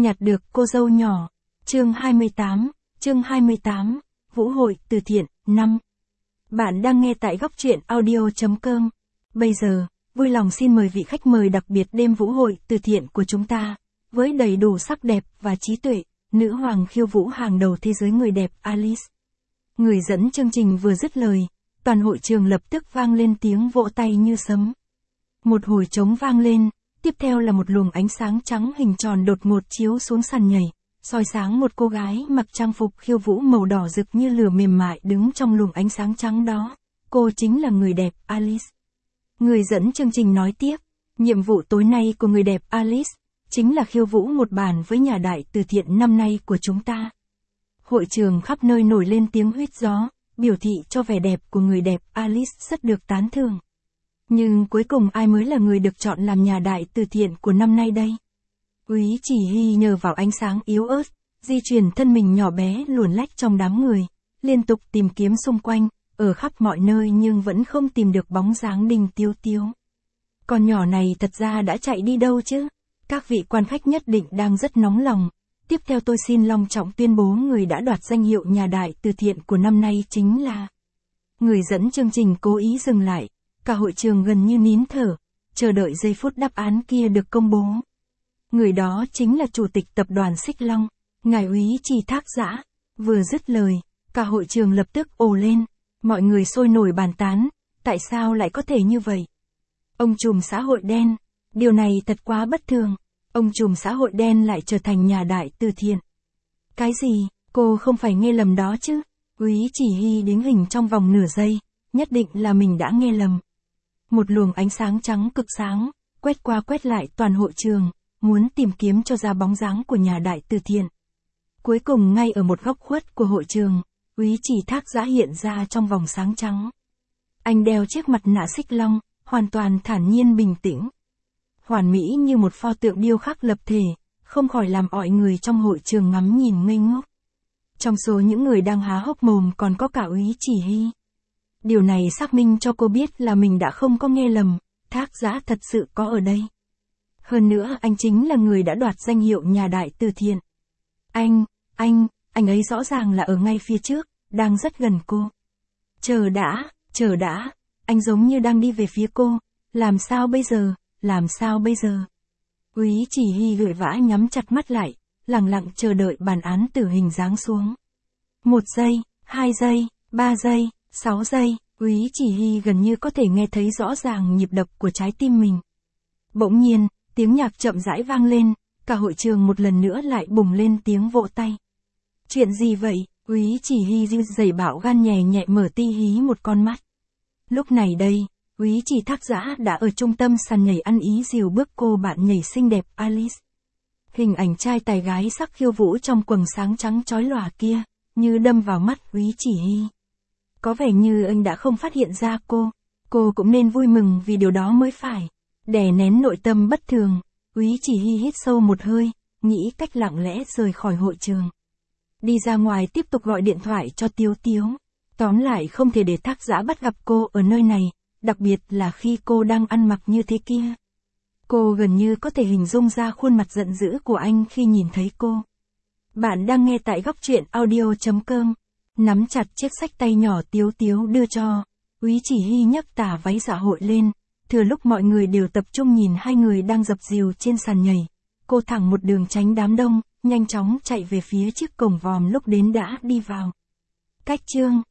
Nhặt được cô dâu nhỏ. Chương 28, Vũ hội từ thiện, 5. Bạn đang nghe tại góc truyện audio.com. Bây giờ, vui lòng xin mời vị khách mời đặc biệt đêm vũ hội từ thiện của chúng ta, với đầy đủ sắc đẹp và trí tuệ, nữ hoàng khiêu vũ hàng đầu thế giới người đẹp Alice. Người dẫn chương trình vừa dứt lời, toàn hội trường lập tức vang lên tiếng vỗ tay như sấm. Một hồi trống vang lên, tiếp theo là một luồng ánh sáng trắng hình tròn đột ngột chiếu xuống sàn nhảy, soi sáng một cô gái mặc trang phục khiêu vũ màu đỏ rực như lửa mềm mại đứng trong luồng ánh sáng trắng đó. Cô chính là người đẹp Alice. Người dẫn chương trình nói tiếp, nhiệm vụ tối nay của người đẹp Alice chính là khiêu vũ một bản với nhà đại từ thiện năm nay của chúng ta. Hội trường khắp nơi nổi lên tiếng huýt gió, biểu thị cho vẻ đẹp của người đẹp Alice rất được tán thưởng. Nhưng cuối cùng ai mới là người được chọn làm nhà đại từ thiện của năm nay đây? Úy Chỉ Hy nhờ vào ánh sáng yếu ớt, di chuyển thân mình nhỏ bé luồn lách trong đám người, liên tục tìm kiếm xung quanh, ở khắp mọi nơi nhưng vẫn không tìm được bóng dáng Đinh Tiếu Tiếu. Con nhỏ này thật ra đã chạy đi đâu chứ? Các vị quan khách nhất định đang rất nóng lòng. Tiếp theo tôi xin long trọng tuyên bố người đã đoạt danh hiệu nhà đại từ thiện của năm nay chính là... Người dẫn chương trình cố ý dừng lại, cả hội trường gần như nín thở, chờ đợi giây phút đáp án kia được công bố. Người đó chính là chủ tịch tập đoàn Xích Long, ngài Úy Trì Thác Dã. Vừa dứt lời, cả hội trường lập tức ồ lên, mọi người sôi nổi bàn tán, tại sao lại có thể như vậy? Ông trùm xã hội đen, điều này thật quá bất thường, ông trùm xã hội đen lại trở thành nhà đại từ thiện. Cái gì, cô không phải nghe lầm đó chứ? Úy Chỉ Hy đính hình trong vòng nửa giây, nhất định là mình đã nghe lầm. Một luồng ánh sáng trắng cực sáng, quét qua quét lại toàn hội trường, muốn tìm kiếm cho ra bóng dáng của nhà đại từ thiện. Cuối cùng ngay ở một góc khuất của hội trường, Úy Chỉ Thác Dã hiện ra trong vòng sáng trắng. Anh đeo chiếc mặt nạ xích long, hoàn toàn thản nhiên bình tĩnh. Hoàn mỹ như một pho tượng điêu khắc lập thể, không khỏi làm mọi người trong hội trường ngắm nhìn ngây ngốc. Trong số những người đang há hốc mồm còn có cả Úy Chỉ Hy. Điều này xác minh cho cô biết là mình đã không có nghe lầm, Thác Dã thật sự có ở đây. Hơn nữa anh chính là người đã đoạt danh hiệu nhà đại từ thiện. Anh ấy rõ ràng là ở ngay phía trước, đang rất gần cô. Chờ đã, anh giống như đang đi về phía cô, làm sao bây giờ? Úy Chỉ Hy vội vã nhắm chặt mắt lại, lặng lặng chờ đợi bản án tử hình giáng xuống. 1 giây, 2 giây, 3 giây, 6 giây, Úy Chỉ Hy gần như có thể nghe thấy rõ ràng nhịp đập của trái tim mình. Bỗng nhiên, tiếng nhạc chậm rãi vang lên, cả hội trường một lần nữa lại bùng lên tiếng vỗ tay. Chuyện gì vậy? Úy Chỉ Hy dày bạo gan nhẹ nhẹ mở ti hí một con mắt. Lúc này đây, Úy Chỉ Thác Dã đã ở trung tâm sàn nhảy ăn ý dìu bước cô bạn nhảy xinh đẹp Alice. Hình ảnh trai tài gái sắc khiêu vũ trong quần sáng trắng chói lòa kia, như đâm vào mắt Úy Chỉ Hy. Có vẻ như anh đã không phát hiện ra cô cũng nên vui mừng vì điều đó mới phải. Đè nén nội tâm bất thường, Úy Chỉ Hy hít sâu một hơi, nghĩ cách lặng lẽ rời khỏi hội trường. Đi ra ngoài tiếp tục gọi điện thoại cho Tiếu Tiếu. Tóm lại không thể để Thác Dã bắt gặp cô ở nơi này, đặc biệt là khi cô đang ăn mặc như thế kia. Cô gần như có thể hình dung ra khuôn mặt giận dữ của anh khi nhìn thấy cô. Bạn đang nghe tại góc truyện audio.com. Nắm chặt chiếc xách tay nhỏ Tiếu Tiếu đưa cho, Úy Chỉ Hy nhấc tà váy dạ hội lên, thừa lúc mọi người đều tập trung nhìn hai người đang dập dìu trên sàn nhảy. Cô thẳng một đường tránh đám đông, nhanh chóng chạy về phía chiếc cổng vòm lúc đến đã đi vào. Cách chương